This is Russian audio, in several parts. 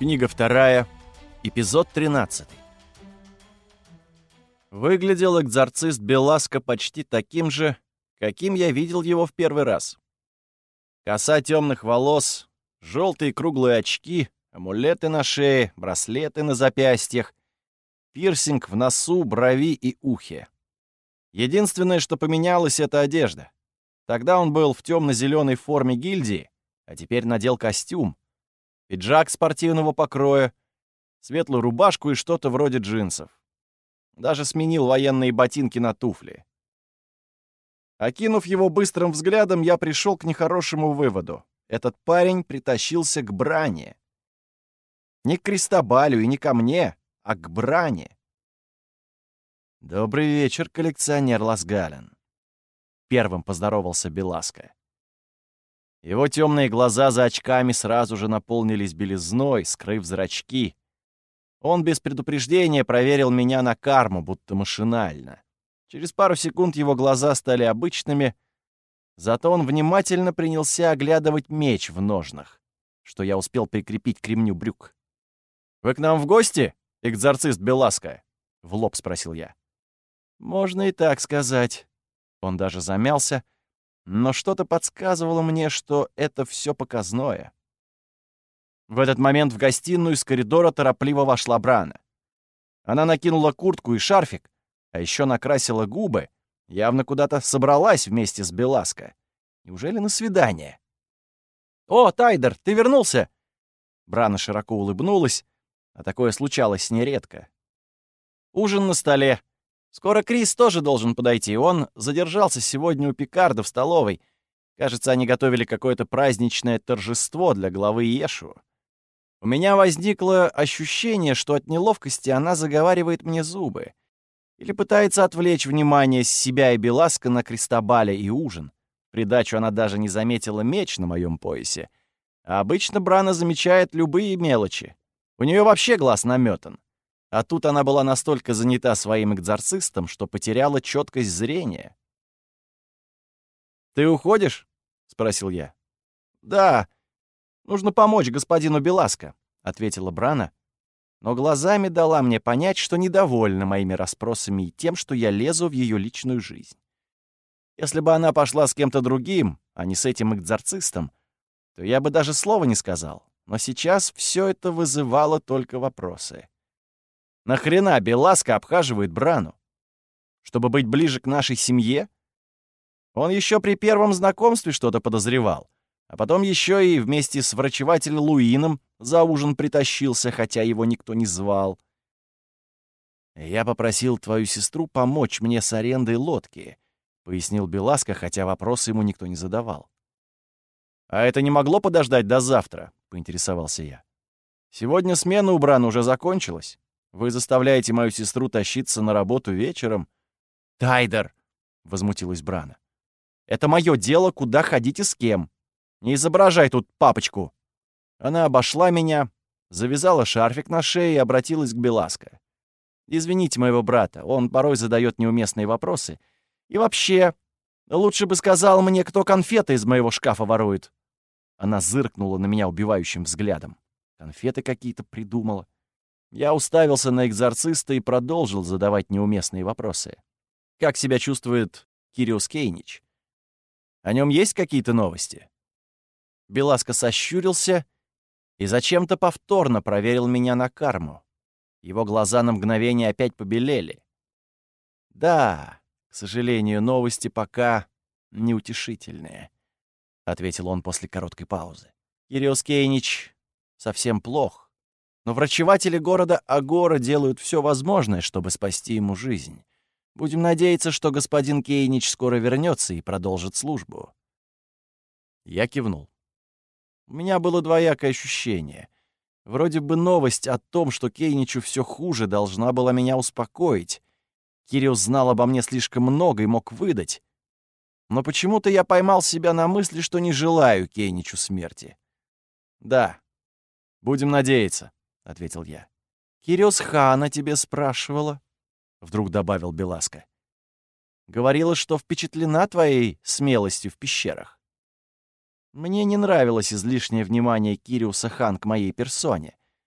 Книга 2, эпизод 13. Выглядел экзорцист Беласко почти таким же, каким я видел его в первый раз. Коса темных волос, желтые круглые очки, амулеты на шее, браслеты на запястьях, пирсинг в носу, брови и ухе. Единственное, что поменялось, — это одежда. Тогда он был в темно-зеленой форме гильдии, а теперь надел костюм, пиджак спортивного покроя, светлую рубашку и что-то вроде джинсов. Даже сменил военные ботинки на туфли. Окинув его быстрым взглядом, я пришел к нехорошему выводу. Этот парень притащился к Бране. Не к Кристобалю и не ко мне, а к Бране. «Добрый вечер, коллекционер Ласгален», — первым поздоровался Беласко. Его темные глаза за очками сразу же наполнились белизной, скрыв зрачки. Он без предупреждения проверил меня на карму, будто машинально. Через пару секунд его глаза стали обычными, зато он внимательно принялся оглядывать меч в ножнах, что я успел прикрепить к ремню брюк. «Вы к нам в гости, экзорцист Беласко?» — в лоб спросил я. «Можно и так сказать». Он даже замялся, но что-то подсказывало мне, что это все показное. В этот момент в гостиную из коридора торопливо вошла Брана. Она накинула куртку и шарфик, а еще накрасила губы, явно куда-то собралась вместе с Беласко. Неужели на свидание? «О, Тайдер, ты вернулся!» Брана широко улыбнулась, а такое случалось нередко. «Ужин на столе. Скоро Крис тоже должен подойти. Он задержался сегодня у Пикарда в столовой. Кажется, они готовили какое-то праздничное торжество для главы Иешуа. У меня возникло ощущение, что от неловкости она заговаривает мне зубы или пытается отвлечь внимание с себя и Беласко на Кристобаля и ужин. В придачу она даже не заметила меч на моем поясе. А обычно Брана замечает любые мелочи. У нее вообще глаз наметан. А тут она была настолько занята своим экзорцистом, что потеряла четкость зрения. «Ты уходишь?» — спросил я. «Да, нужно помочь господину Беласко», — ответила Брана, но глазами дала мне понять, что недовольна моими расспросами и тем, что я лезу в ее личную жизнь. Если бы она пошла с кем-то другим, а не с этим экзорцистом, то я бы даже слова не сказал. Но сейчас все это вызывало только вопросы. Нахрена Беласко обхаживает Брану? Чтобы быть ближе к нашей семье? Он еще при первом знакомстве что-то подозревал, а потом еще и вместе с врачевателем Луином за ужин притащился, хотя его никто не звал. «Я попросил твою сестру помочь мне с арендой лодки», — пояснил Беласко, хотя вопросы ему никто не задавал. «А это не могло подождать до завтра?» — поинтересовался я. «Сегодня смена у Брана уже закончилась. Вы заставляете мою сестру тащиться на работу вечером?» «Тайдер!» — возмутилась Брана. «Это мое дело, куда ходить и с кем. Не изображай тут папочку!» Она обошла меня, завязала шарфик на шее и обратилась к Беласко. «Извините моего брата, он порой задает неуместные вопросы. И вообще, лучше бы сказал мне, кто конфеты из моего шкафа ворует». Она зыркнула на меня убивающим взглядом. Конфеты какие-то придумала. Я уставился на экзорциста и продолжил задавать неуместные вопросы. Как себя чувствует Кириос Кейнич? О нем есть какие-то новости? Беласко сощурился и зачем-то повторно проверил меня на карму. Его глаза на мгновение опять побелели. «Да, к сожалению, новости пока неутешительные», — ответил он после короткой паузы. «Кириос Кейнич совсем плох. Но врачеватели города Агора делают все возможное, чтобы спасти ему жизнь. Будем надеяться, что господин Кейнич скоро вернется и продолжит службу». Я кивнул. У меня было двоякое ощущение. Вроде бы новость о том, что Кейничу все хуже, должна была меня успокоить. Кириос знал обо мне слишком много и мог выдать. Но почему-то я поймал себя на мысли, что не желаю Кейничу смерти. «Да, будем надеяться», — ответил я. «Кириос Хана тебе спрашивала», — вдруг добавил Беласко. «Говорила, что впечатлена твоей смелостью в пещерах». Мне не нравилось излишнее внимание Кириуса Хан к моей персоне,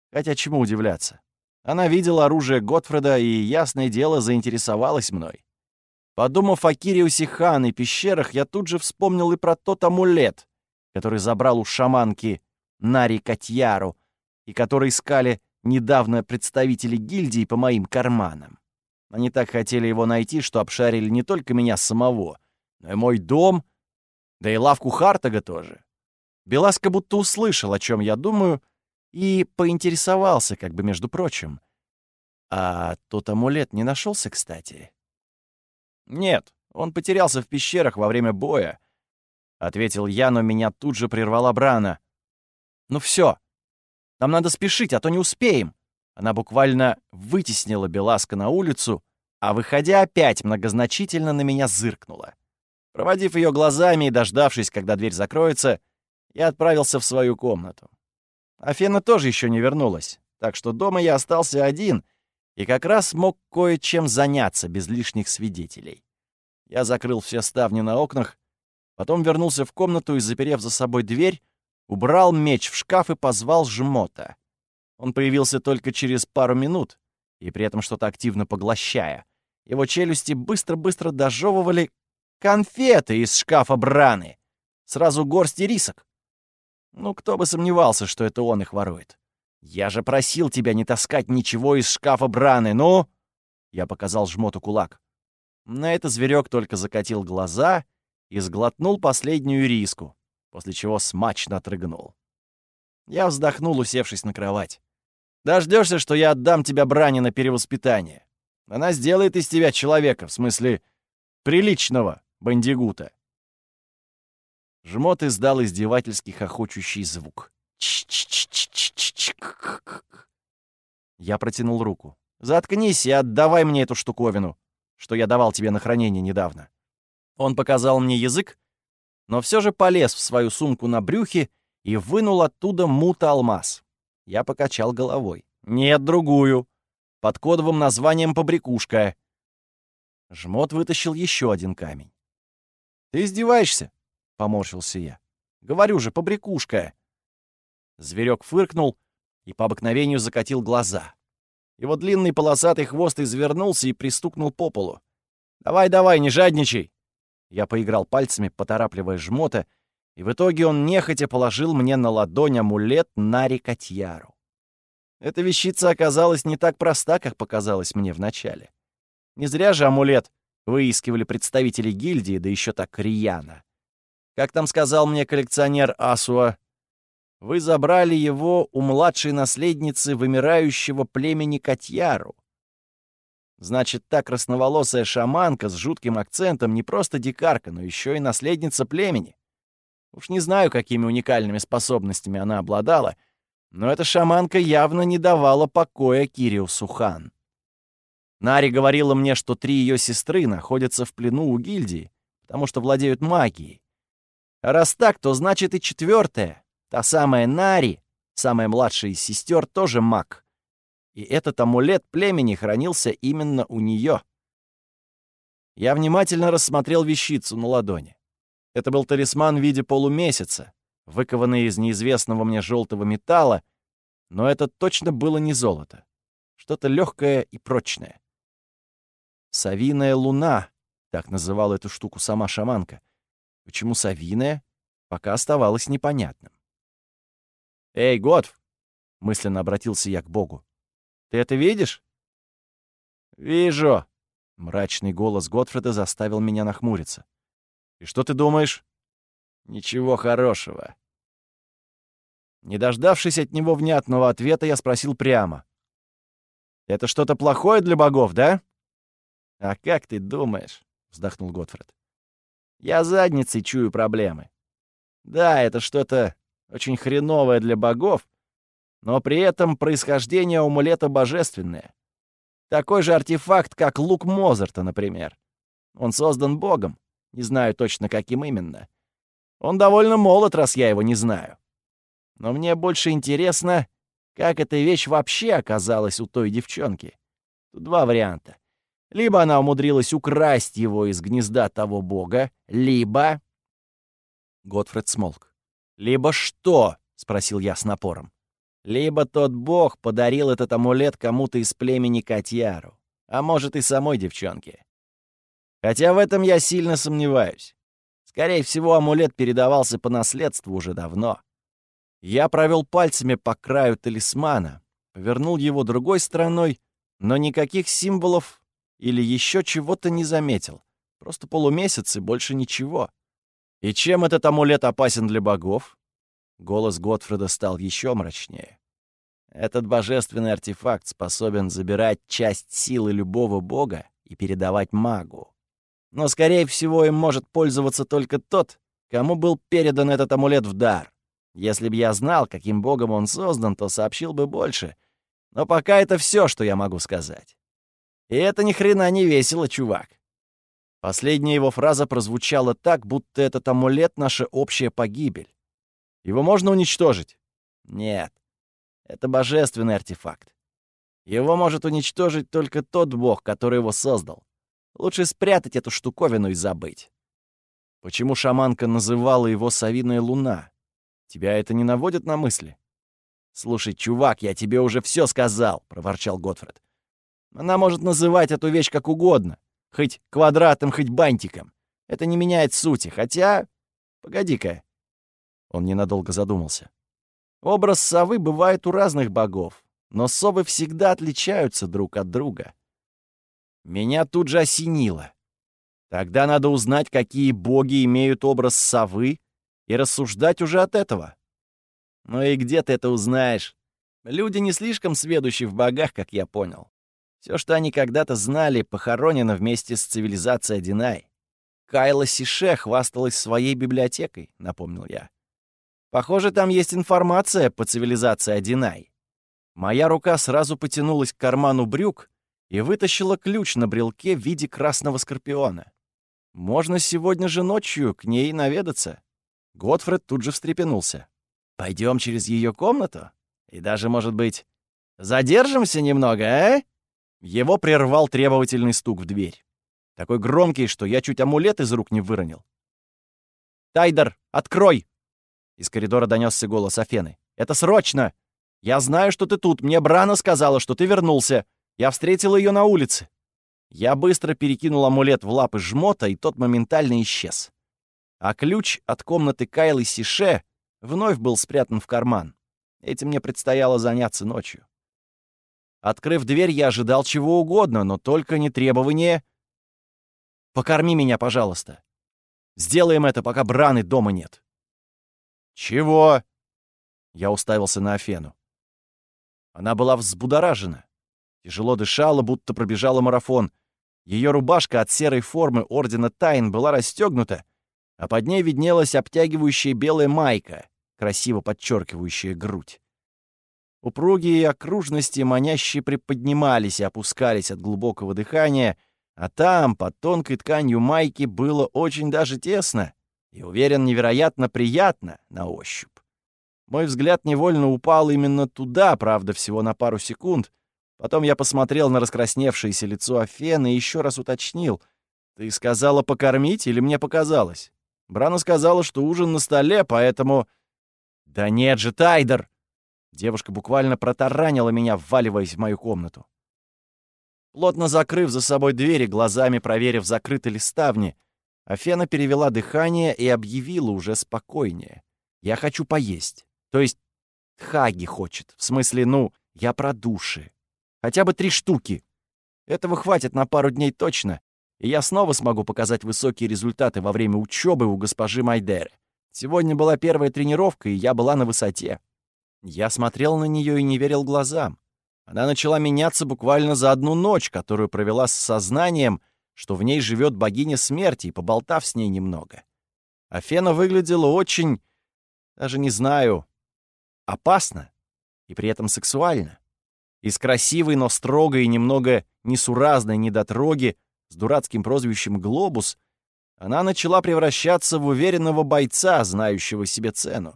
Хотя чему удивляться? Она видела оружие Готфреда и, ясное дело, заинтересовалась мной. Подумав о Кириусе Хан и пещерах, я тут же вспомнил и про тот амулет, который забрал у шаманки Нари Катьяру и который искали недавно представители гильдии по моим карманам. Они так хотели его найти, что обшарили не только меня самого, но и мой дом, да и лавку Хартага тоже. Беласка будто услышал, о чем я думаю, и поинтересовался, как бы между прочим. А тот амулет не нашелся, кстати? «Нет, он потерялся в пещерах во время боя», — ответил я, но меня тут же прервала Брана. «Ну все, нам надо спешить, а то не успеем». Она буквально вытеснила Беласка на улицу, а, выходя, опять многозначительно на меня зыркнула. Проводив ее глазами и дождавшись, когда дверь закроется, я отправился в свою комнату. Афена тоже еще не вернулась, так что дома я остался один и как раз мог кое-чем заняться без лишних свидетелей. Я закрыл все ставни на окнах, потом вернулся в комнату и, заперев за собой дверь, убрал меч в шкаф и позвал Жмота. Он появился только через пару минут, и при этом что-то активно поглощая. Его челюсти быстро-быстро дожевывали конфеты из шкафа Браны. Сразу горсть ирисок. Ну, кто бы сомневался, что это он их ворует. «Я же просил тебя не таскать ничего из шкафа Браны, ну!» Я показал Жмоту кулак. На это зверек только закатил глаза и сглотнул последнюю ириску, после чего смачно отрыгнул. Я вздохнул, усевшись на кровать. «Дождешься, что я отдам тебя Бране на перевоспитание. Она сделает из тебя человека, в смысле приличного бандигута». Жмот издал издевательский хохочущий звук. Я протянул руку. «Заткнись и отдавай мне эту штуковину, что я давал тебе на хранение недавно». Он показал мне язык, но все же полез в свою сумку на брюхе и вынул оттуда мута-алмаз. Я покачал головой. «Нет, другую. Под кодовым названием «Побрякушка». Жмот вытащил еще один камень. «Ты издеваешься?» — поморщился я. «Говорю же, побрякушка». Зверек фыркнул и по обыкновению закатил глаза. Его длинный полосатый хвост извернулся и пристукнул по полу. «Давай, не жадничай!» Я поиграл пальцами, поторапливая Жмота, и в итоге он нехотя положил мне на ладонь амулет Нари Катьяру. Эта вещица оказалась не так проста, как показалось мне вначале. Не зря же амулет выискивали представители гильдии, да еще так рьяно. Как там сказал мне коллекционер Асуа, вы забрали его у младшей наследницы вымирающего племени Катьяру. Значит, та красноволосая шаманка с жутким акцентом не просто дикарка, но еще и наследница племени. Уж не знаю, какими уникальными способностями она обладала, но эта шаманка явно не давала покоя Кириусу Хан. Нари говорила мне, что 3 ее сестры находятся в плену у гильдии, потому что владеют магией. А раз так, то значит и 4-я, та самая Нари, самая младшая из сестер, тоже маг. И этот амулет племени хранился именно у нее. Я внимательно рассмотрел вещицу на ладони. Это был талисман в виде полумесяца, выкованный из неизвестного мне желтого металла, но это точно было не золото. Что-то легкое и прочное. «Совиная луна», — так называла эту штуку сама шаманка. Почему совиная, пока оставалось непонятным. «Эй, Готф!» — мысленно обратился я к Богу. «Ты это видишь?» «Вижу!» — мрачный голос Готфреда заставил меня нахмуриться. «И что ты думаешь?» «Ничего хорошего». Не дождавшись от него внятного ответа, я спросил прямо. «Это что-то плохое для богов, да?» «А как ты думаешь?» — вздохнул Готфред. «Я задницей чую проблемы. Да, это что-то очень хреновое для богов, но при этом происхождение амулета божественное. Такой же артефакт, как лук Мозарта, например. Он создан богом, не знаю точно, каким именно. Он довольно молод, раз я его не знаю. Но мне больше интересно, как эта вещь вообще оказалась у той девчонки. Тут 2 варианта. Либо она умудрилась украсть его из гнезда того бога, либо...» Готфред смолк. «Либо что?» — спросил я с напором. Либо тот бог подарил этот амулет кому-то из племени Котяру, а может и самой девчонке. Хотя в этом я сильно сомневаюсь. Скорее всего, амулет передавался по наследству уже давно. Я провел пальцами по краю талисмана, повернул его другой стороной, но никаких символов или еще чего-то не заметил. Просто полумесяц и больше ничего. И чем этот амулет опасен для богов? Голос Готфреда стал еще мрачнее. Этот божественный артефакт способен забирать часть силы любого бога и передавать магу. Но, скорее всего, им может пользоваться только тот, кому был передан этот амулет в дар. Если бы я знал, каким богом он создан, то сообщил бы больше. Но пока это все, что я могу сказать. И это ни хрена не весело, чувак. Последняя его фраза прозвучала так, будто этот амулет — наша общая погибель. Его можно уничтожить? Нет. Это божественный артефакт. Его может уничтожить только тот бог, который его создал. Лучше спрятать эту штуковину и забыть. Почему шаманка называла его «Совиная луна»? Тебя это не наводит на мысли? «Слушай, чувак, я тебе уже все сказал», — проворчал Готфред. «Она может называть эту вещь как угодно. Хоть квадратом, хоть бантиком. Это не меняет сути, хотя... Погоди-ка». Он ненадолго задумался. Образ совы бывает у разных богов, но совы всегда отличаются друг от друга. Меня тут же осенило. Тогда надо узнать, какие боги имеют образ совы, и рассуждать уже от этого. Ну и где ты это узнаешь? Люди не слишком сведущи в богах, как я понял. Все, что они когда-то знали, похоронено вместе с цивилизацией Адинай. Кайла Сише хвасталась своей библиотекой, напомнил я. Похоже, там есть информация по цивилизации Адинай. Моя рука сразу потянулась к карману брюк и вытащила ключ на брелке в виде красного скорпиона. Можно сегодня же ночью к ней наведаться. Готфред тут же встрепенулся. Пойдем через ее комнату? И даже, может быть, задержимся немного, а? Его прервал требовательный стук в дверь. Такой громкий, что я чуть амулет из рук не выронил. «Тайдер, открой!» Из коридора донесся голос Афены. «Это срочно! Я знаю, что ты тут. Мне Брана сказала, что ты вернулся. Я встретил ее на улице». Я быстро перекинул амулет в лапы жмота, и тот моментально исчез. А ключ от комнаты Кайлы Сише вновь был спрятан в карман. Этим мне предстояло заняться ночью. Открыв дверь, я ожидал чего угодно, но только не требование «покорми меня, пожалуйста. Сделаем это, пока Браны дома нет». «Чего?» Я уставился на Афену. Она была взбудоражена. Тяжело дышала, будто пробежала марафон. Ее рубашка от серой формы Ордена Тайн была расстегнута, а под ней виднелась обтягивающая белая майка, красиво подчеркивающая грудь. Упругие окружности маняще приподнимались и опускались от глубокого дыхания, а там, под тонкой тканью майки, было очень даже тесно и, уверен, невероятно приятно на ощупь. Мой взгляд невольно упал именно туда, правда, всего на пару секунд. Потом я посмотрел на раскрасневшееся лицо Афены и еще раз уточнил. «Ты сказала покормить или мне показалось?» Брана сказала, что ужин на столе, поэтому... «Да нет же, Тайдер!» Девушка буквально протаранила меня, вваливаясь в мою комнату. Плотно закрыв за собой двери, глазами проверив, закрыты ли ставни, Афена перевела дыхание и объявила уже спокойнее. «Я хочу поесть. То есть Хаги хочет. В смысле, я про души. Хотя бы 3 штуки. Этого хватит на пару дней точно, и я снова смогу показать высокие результаты во время учебы у госпожи Майдеры. Сегодня была первая тренировка, и я была на высоте». Я смотрел на нее и не верил глазам. Она начала меняться буквально за одну ночь, которую провела с сознанием, что в ней живет богиня смерти, и поболтав с ней немного. Афена выглядела очень, даже не знаю, опасно и при этом сексуально. Из красивой, но строгой и немного несуразной недотроги с дурацким прозвищем «Глобус» она начала превращаться в уверенного бойца, знающего себе цену.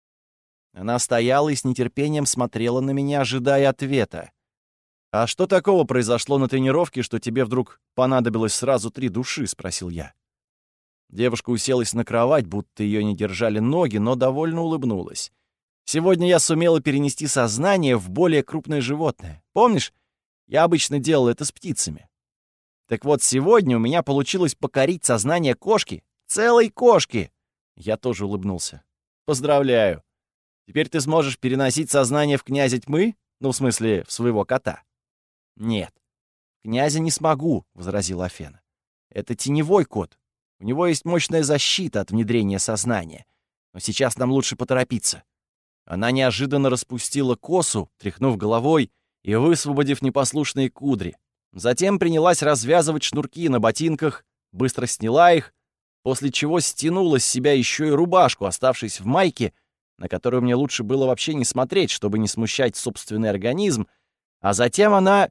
Она стояла и с нетерпением смотрела на меня, ожидая ответа. «А что такого произошло на тренировке, что тебе вдруг понадобилось сразу 3 души?» — спросил я. Девушка уселась на кровать, будто ее не держали ноги, но довольно улыбнулась. Сегодня я сумела перенести сознание в более крупное животное. Помнишь, я обычно делал это с птицами. Так вот, сегодня у меня получилось покорить сознание кошки. Целой кошки!» Я тоже улыбнулся. «Поздравляю. Теперь ты сможешь переносить сознание в князя тьмы? Ну, в смысле, в своего кота?» «Нет, князя не смогу», — возразила Афена. «Это теневой кот. У него есть мощная защита от внедрения сознания. Но сейчас нам лучше поторопиться». Она неожиданно распустила косу, тряхнув головой и высвободив непослушные кудри. Затем принялась развязывать шнурки на ботинках, быстро сняла их, после чего стянула с себя еще и рубашку, оставшись в майке, на которую мне лучше было вообще не смотреть, чтобы не смущать собственный организм, а затем она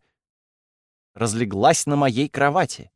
разлеглась на моей кровати.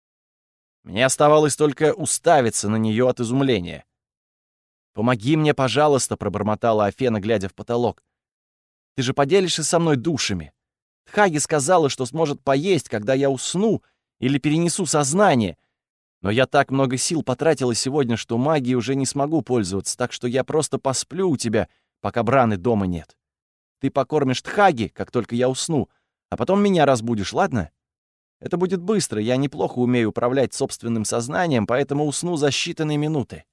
Мне оставалось только уставиться на нее от изумления. «Помоги мне, пожалуйста», — пробормотала Афена, глядя в потолок. «Ты же поделишься со мной душами. Тхаги сказала, что сможет поесть, когда я усну или перенесу сознание. Но я так много сил потратила сегодня, что магией уже не смогу пользоваться, так что я просто посплю у тебя, пока Браны дома нет. Ты покормишь Тхаги, как только я усну, а потом меня разбудишь, ладно? Это будет быстро, я неплохо умею управлять собственным сознанием, поэтому усну за считанные минуты».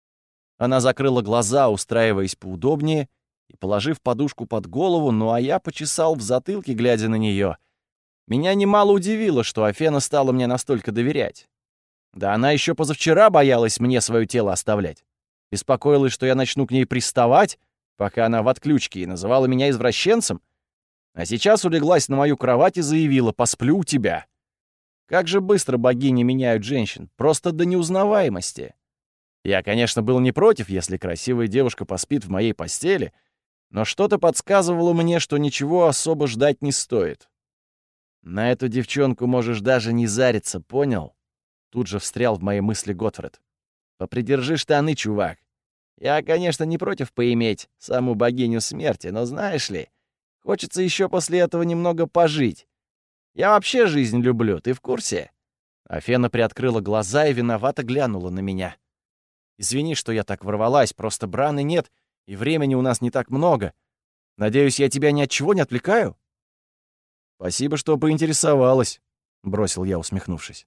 Она закрыла глаза, устраиваясь поудобнее, и положив подушку под голову, ну а я почесал в затылке, глядя на нее. Меня немало удивило, что Афена стала мне настолько доверять. Да она еще позавчера боялась мне свое тело оставлять. Беспокоилась, что я начну к ней приставать, пока она в отключке, и называла меня извращенцем. А сейчас улеглась на мою кровать и заявила: «Посплю у тебя». Как же быстро богини меняют женщин, просто до неузнаваемости. Я, конечно, был не против, если красивая девушка поспит в моей постели, но что-то подсказывало мне, что ничего особо ждать не стоит. «На эту девчонку можешь даже не зариться, понял?» Тут же встрял в мои мысли Готфред. «Попридержи штаны, чувак. Я, конечно, не против поиметь саму богиню смерти, но знаешь ли, хочется еще после этого немного пожить. Я вообще жизнь люблю, ты в курсе?» Афена приоткрыла глаза и виновато глянула на меня. «Извини, что я так ворвалась, просто Браны нет, и времени у нас не так много. Надеюсь, я тебя ни от чего не отвлекаю?» «Спасибо, что поинтересовалась», — бросил я, усмехнувшись.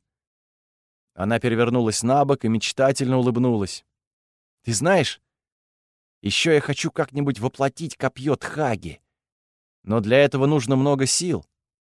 Она перевернулась на бок и мечтательно улыбнулась. «Ты знаешь, еще я хочу как-нибудь воплотить копье Тхаги, но для этого нужно много сил.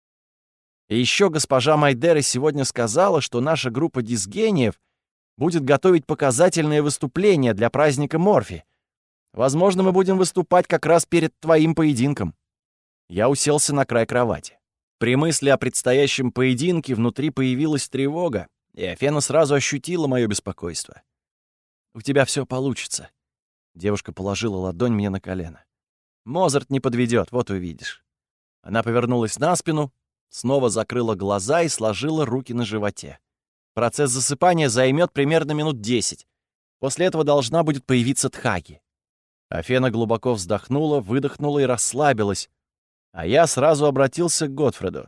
И еще госпожа Майдера сегодня сказала, что наша группа дисгениев будет готовить показательное выступление для праздника Морфи. Возможно, мы будем выступать как раз перед твоим поединком». Я уселся на край кровати. При мысли о предстоящем поединке внутри появилась тревога, и Афена сразу ощутила мое беспокойство. «У тебя все получится». Девушка положила ладонь мне на колено. «Мозарт не подведет, вот увидишь». Она повернулась на спину, снова закрыла глаза и сложила руки на животе. Процесс засыпания займет примерно минут 10. После этого должна будет появиться Тхаги. Афена глубоко вздохнула, выдохнула и расслабилась, а я сразу обратился к Готфреду.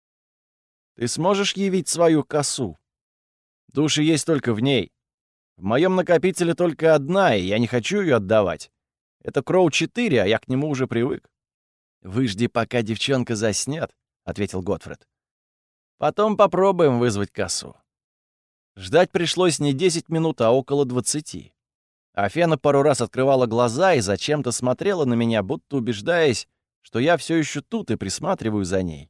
«Ты сможешь явить свою косу? Души есть только в ней. В моем накопителе только одна, и я не хочу ее отдавать. Это Кроу-4, а я к нему уже привык». «Выжди, пока девчонка заснет», — ответил Готфред. «Потом попробуем вызвать косу». Ждать пришлось не 10 минут, а около 20. Афена пару раз открывала глаза и зачем-то смотрела на меня, будто убеждаясь, что я все еще тут и присматриваю за ней.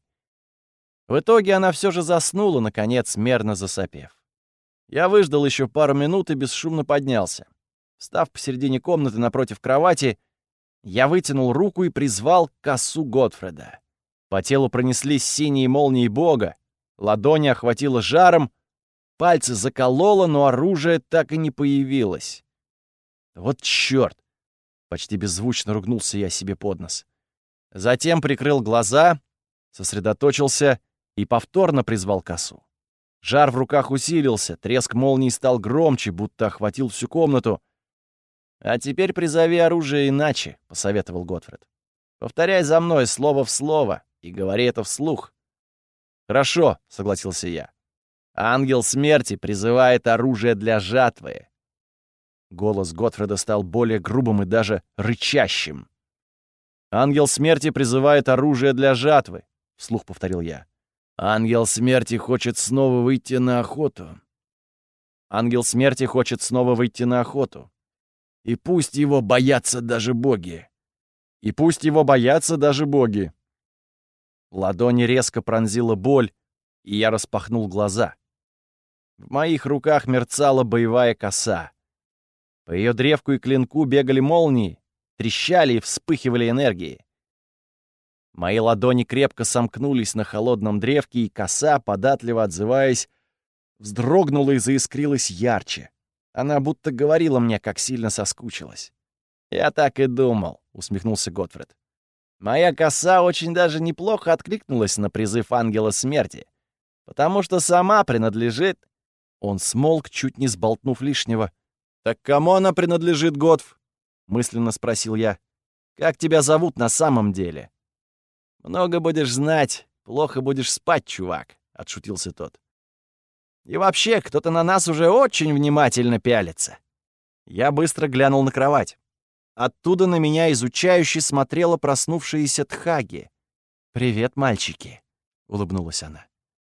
В итоге она все же заснула, наконец, мерно засопев. Я выждал еще пару минут и бесшумно поднялся. Встав посередине комнаты напротив кровати, я вытянул руку и призвал косу Готфреда. По телу пронеслись синие молнии бога, ладони охватило жаром, пальцы закололо, но оружие так и не появилось. «Вот чёрт!» — почти беззвучно ругнулся я себе под нос. Затем прикрыл глаза, сосредоточился и повторно призвал косу. Жар в руках усилился, треск молний стал громче, будто охватил всю комнату. «А теперь призови оружие иначе», — посоветовал Готфред. «Повторяй за мной слово в слово и говори это вслух». «Хорошо», — согласился я. «Ангел смерти призывает оружие для жатвы». Голос Готфреда стал более грубым и даже рычащим. «Ангел смерти призывает оружие для жатвы», — вслух повторил я. «Ангел смерти хочет снова выйти на охоту». «Ангел смерти хочет снова выйти на охоту. И пусть его боятся даже боги». «И пусть его боятся даже боги». Ладони резко пронзила боль, и я распахнул глаза. В моих руках мерцала боевая коса. По ее древку и клинку бегали молнии, трещали и вспыхивали энергией. Мои ладони крепко сомкнулись на холодном древке, и коса, податливо отзываясь, вздрогнула и заискрилась ярче. Она будто говорила мне, как сильно соскучилась. «Я так и думал», — усмехнулся Готфрид. «Моя коса очень даже неплохо откликнулась на призыв ангела смерти, потому что сама принадлежит...» Он смолк, чуть не сболтнув лишнего. «Так кому она принадлежит, Готф?» — мысленно спросил я. «Как тебя зовут на самом деле?» «Много будешь знать, плохо будешь спать, чувак», — отшутился тот. «И вообще, кто-то на нас уже очень внимательно пялится». Я быстро глянул на кровать. Оттуда на меня изучающе смотрела проснувшаяся Тхаги. «Привет, мальчики», — улыбнулась она.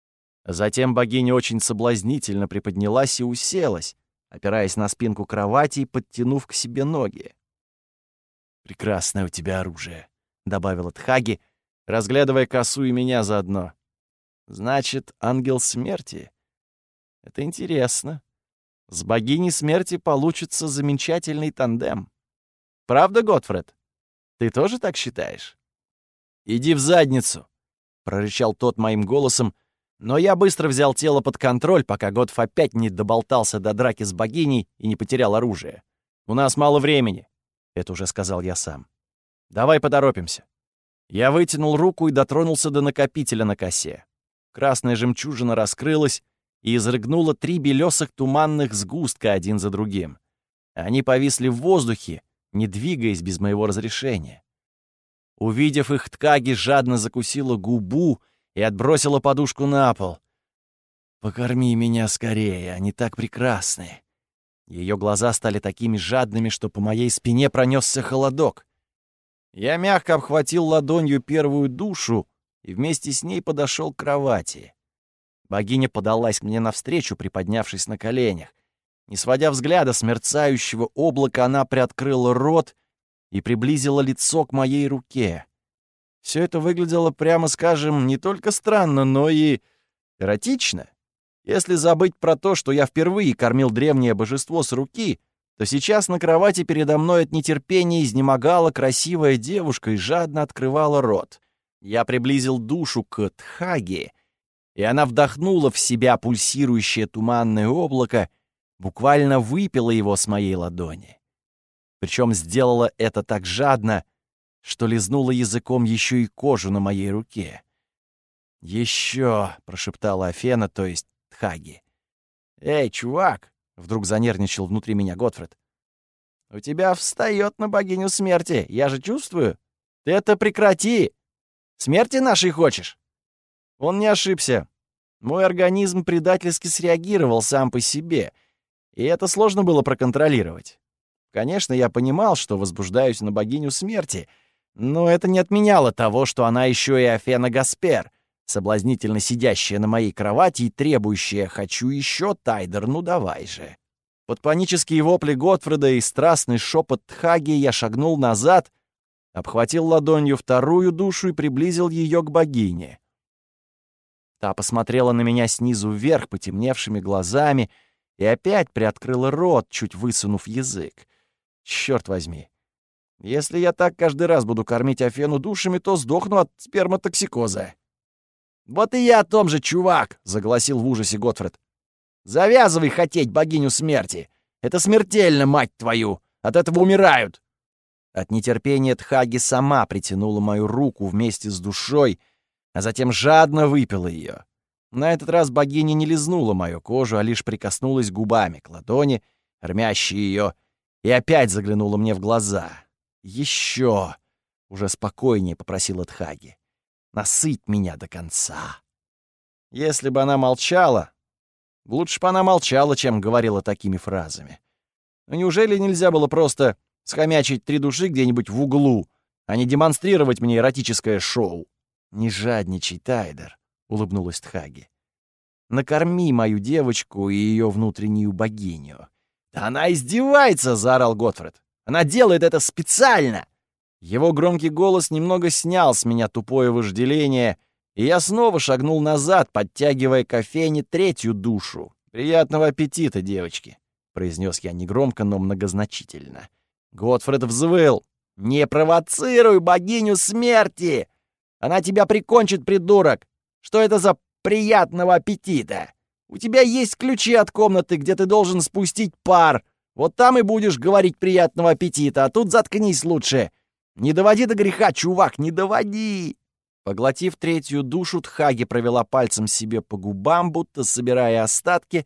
Затем богиня очень соблазнительно приподнялась и уселась, опираясь на спинку кровати и подтянув к себе ноги. «Прекрасное у тебя оружие», — добавила Тхаги, разглядывая косу и меня заодно. «Значит, ангел смерти? Это интересно. С богиней смерти получится замечательный тандем. Правда, Готфрид? Ты тоже так считаешь?» «Иди в задницу», — прорычал тот моим голосом, но я быстро взял тело под контроль, пока Готф опять не доболтался до драки с богиней и не потерял оружие. «У нас мало времени», — это уже сказал я сам. «Давай поторопимся». Я вытянул руку и дотронулся до накопителя на косе. Красная жемчужина раскрылась и изрыгнула 3 белесых туманных сгустка один за другим. Они повисли в воздухе, не двигаясь без моего разрешения. Увидев их, Тхаги жадно закусила губу и отбросила подушку на пол. «Покорми меня скорее, они так прекрасны». Ее глаза стали такими жадными, что по моей спине пронесся холодок. Я мягко обхватил ладонью первую душу и вместе с ней подошел к кровати. Богиня подалась мне навстречу, приподнявшись на коленях. Не сводя взгляда с мерцающего облака, она приоткрыла рот и приблизила лицо к моей руке. Все это выглядело, прямо скажем, не только странно, но и эротично. Если забыть про то, что я впервые кормил древнее божество с руки, то сейчас на кровати передо мной от нетерпения изнемогала красивая девушка и жадно открывала рот. Я приблизил душу к Тхаге, и она вдохнула в себя пульсирующее туманное облако, буквально выпила его с моей ладони. Причем сделала это так жадно, что лизнула языком еще и кожу на моей руке. «Еще!» — прошептала Афена, то есть Тхаги. «Эй, чувак!» — вдруг занервничал внутри меня Готфрид. «У тебя встает на богиню смерти, я же чувствую. Ты это прекрати! Смерти нашей хочешь?» Он не ошибся. Мой организм предательски среагировал сам по себе, и это сложно было проконтролировать. Конечно, я понимал, что возбуждаюсь на богиню смерти, но это не отменяло того, что она еще и Афена Гаспер, соблазнительно сидящая на моей кровати и требующая «хочу еще, Тайдер, ну давай же». Под панические вопли Готфрида и страстный шепот Тхаги я шагнул назад, обхватил ладонью вторую душу и приблизил ее к богине. Та посмотрела на меня снизу вверх потемневшими глазами и опять приоткрыла рот, чуть высунув язык. Черт возьми. Если я так каждый раз буду кормить Афену душами, то сдохну от сперматоксикоза. «Вот и я о том же, чувак!» — загласил в ужасе Готфрид. «Завязывай хотеть богиню смерти! Это смертельно, мать твою! От этого умирают!» От нетерпения Тхаги сама притянула мою руку вместе с душой, а затем жадно выпила ее. На этот раз богиня не лизнула мою кожу, а лишь прикоснулась губами к ладони, кормящей ее, и опять заглянула мне в глаза. «Еще!» — уже спокойнее попросила Тхаги. «Насыть меня до конца!» Если бы она молчала, лучше бы она молчала, чем говорила такими фразами. Но неужели нельзя было просто схомячить 3 души где-нибудь в углу а не демонстрировать мне эротическое шоу». «Не жадничай, Тайдер», — улыбнулась Тхаги. «Накорми мою девочку и ее внутреннюю богиню». «Да она издевается!» — заорал Готфрид. «Она делает это специально!» Его громкий голос немного снял с меня тупое вожделение, и я снова шагнул назад, подтягивая к Афене третью душу. «Приятного аппетита, девочки!» — произнес я негромко, но многозначительно. Готфрид взвыл. «Не провоцируй богиню смерти! Она тебя прикончит, придурок! Что это за приятного аппетита? У тебя есть ключи от комнаты, где ты должен спустить пар. Вот там и будешь говорить приятного аппетита, а тут заткнись лучше. Не доводи до греха, чувак, не доводи!» Поглотив третью душу, Тхаги провела пальцем себе по губам, будто собирая остатки,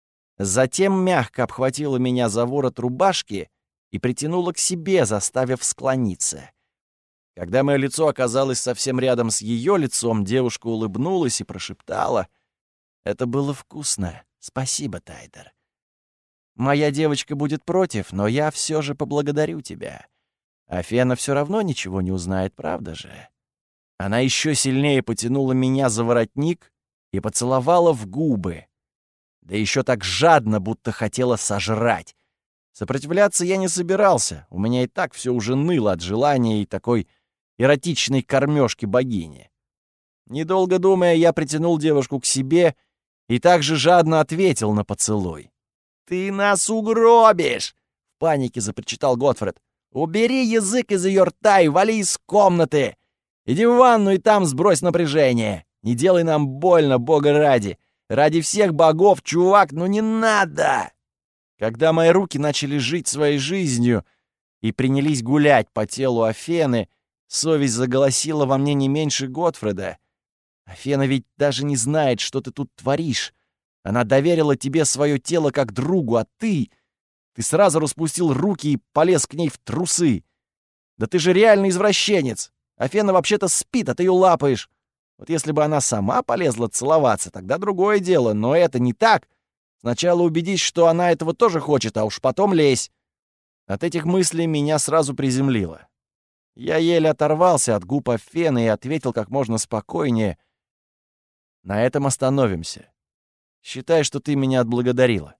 затем мягко обхватила меня за ворот рубашки и притянула к себе, заставив склониться. Когда мое лицо оказалось совсем рядом с ее лицом, девушка улыбнулась и прошептала: «Это было вкусно. Спасибо, Тайдер. Моя девочка будет против, но я все же поблагодарю тебя. Афена все равно ничего не узнает, правда же?» Она еще сильнее потянула меня за воротник и поцеловала в губы. Да еще так жадно, будто хотела сожрать. Сопротивляться я не собирался. У меня и так все уже ныло от желания и такой эротичной кормежки богини. Недолго думая, я притянул девушку к себе и также жадно ответил на поцелуй. «Ты нас угробишь!» — в панике запричитал Готфрид. «Убери язык из ее рта и вали из комнаты! Иди в ванну и там сбрось напряжение! Не делай нам больно, бога ради! Ради всех богов, чувак, ну не надо!» Когда мои руки начали жить своей жизнью и принялись гулять по телу Афены, совесть заголосила во мне не меньше Готфрида. «Афена ведь даже не знает, что ты тут творишь. Она доверила тебе свое тело как другу, а ты сразу распустил руки и полез к ней в трусы. Да ты же реальный извращенец. Афена вообще-то спит, а ты ее лапаешь. Вот если бы она сама полезла целоваться, тогда другое дело, но это не так. Сначала убедись, что она этого тоже хочет, а уж потом лезь». От этих мыслей меня сразу приземлило. Я еле оторвался от губ Афены и ответил как можно спокойнее: «На этом остановимся. Считай, что ты меня отблагодарила».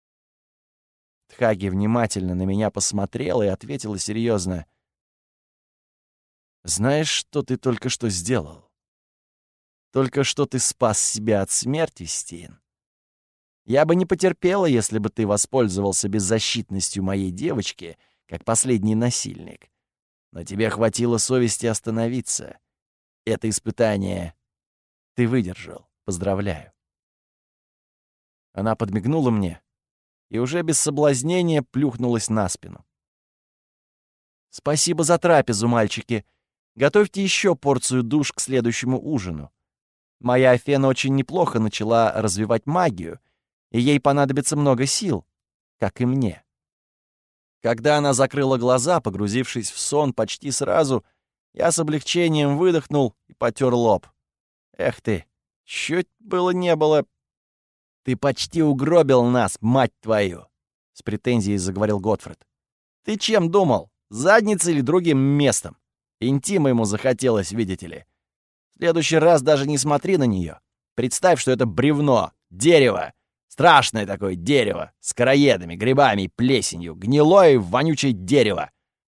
Тхаги внимательно на меня посмотрела и ответила серьезно: «Знаешь, что ты только что сделал? Только что ты спас себя от смерти, Стин. Я бы не потерпела, если бы ты воспользовался беззащитностью моей девочки, как последний насильник. Но тебе хватило совести остановиться. Это испытание ты выдержал. Поздравляю». Она подмигнула мне и уже без соблазнения плюхнулась на спину. «Спасибо за трапезу, мальчики. Готовьте еще порцию душ к следующему ужину. Моя Афена очень неплохо начала развивать магию, и ей понадобится много сил, как и мне». Когда она закрыла глаза, погрузившись в сон почти сразу, я с облегчением выдохнул и потер лоб. «Эх ты, чуть было не было...» «Ты почти угробил нас, мать твою!» — с претензией заговорил Готфрид. «Ты чем думал? Задницей или другим местом? Интима ему захотелось, видите ли. В следующий раз даже не смотри на нее. Представь, что это бревно, дерево. Страшное такое дерево, с короедами, грибами и плесенью. Гнилое, вонючее дерево».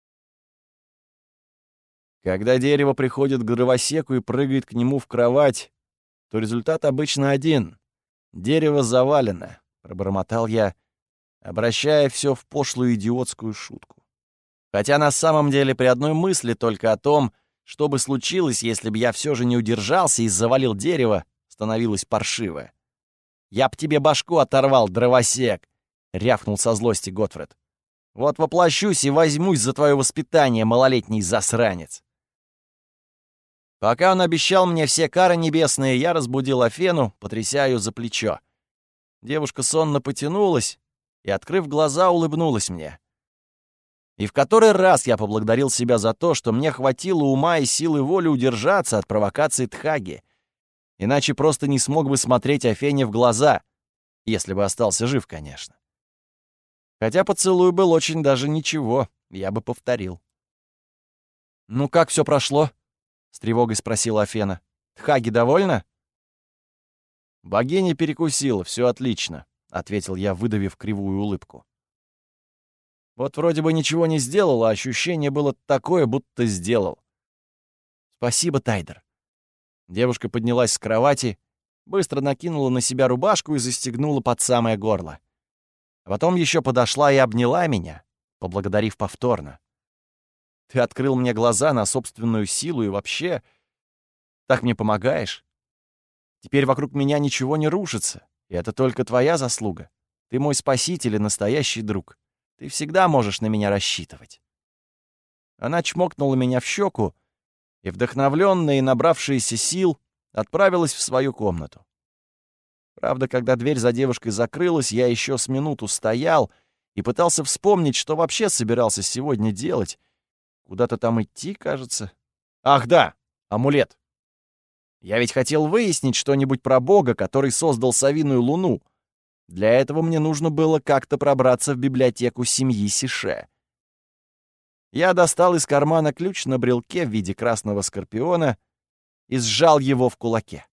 Когда дерево приходит к дровосеку и прыгает к нему в кровать, то результат обычно один. «Дерево завалено», — пробормотал я, обращая все в пошлую идиотскую шутку. Хотя на самом деле при одной мысли только о том, что бы случилось, если бы я все же не удержался и завалил дерево, становилось паршиво. «Я б тебе башку оторвал, дровосек!» — рявкнул со злости Готфрид. «Вот воплощусь и возьмусь за твое воспитание, малолетний засранец!» Пока он обещал мне все кары небесные, я разбудил Афену, потряся ее за плечо. Девушка сонно потянулась и, открыв глаза, улыбнулась мне. И в который раз я поблагодарил себя за то, что мне хватило ума и силы воли удержаться от провокации Тхаги. Иначе просто не смог бы смотреть Афене в глаза, если бы остался жив, конечно. Хотя поцелуй был очень даже ничего, я бы повторил. «Ну как все прошло?» — с тревогой спросила Афена. «Тхаги довольна?» «Богиня перекусила, все отлично», — ответил я, выдавив кривую улыбку. «Вот вроде бы ничего не сделал, а ощущение было такое, будто сделал». «Спасибо, Тайдер». Девушка поднялась с кровати, быстро накинула на себя рубашку и застегнула под самое горло. А потом еще подошла и обняла меня, поблагодарив повторно. «Ты открыл мне глаза на собственную силу и вообще так мне помогаешь. Теперь вокруг меня ничего не рушится, и это только твоя заслуга. Ты мой спаситель и настоящий друг. Ты всегда можешь на меня рассчитывать». Она чмокнула меня в щеку и, вдохновленная и набравшаяся сил, отправилась в свою комнату. Правда, когда дверь за девушкой закрылась, я еще с минуту стоял и пытался вспомнить, что вообще собирался сегодня делать. Куда-то там идти, кажется. Ах да, амулет. Я ведь хотел выяснить что-нибудь про Бога, который создал совиную луну. Для этого мне нужно было как-то пробраться в библиотеку семьи Сише. Я достал из кармана ключ на брелке в виде красного скорпиона и сжал его в кулаке.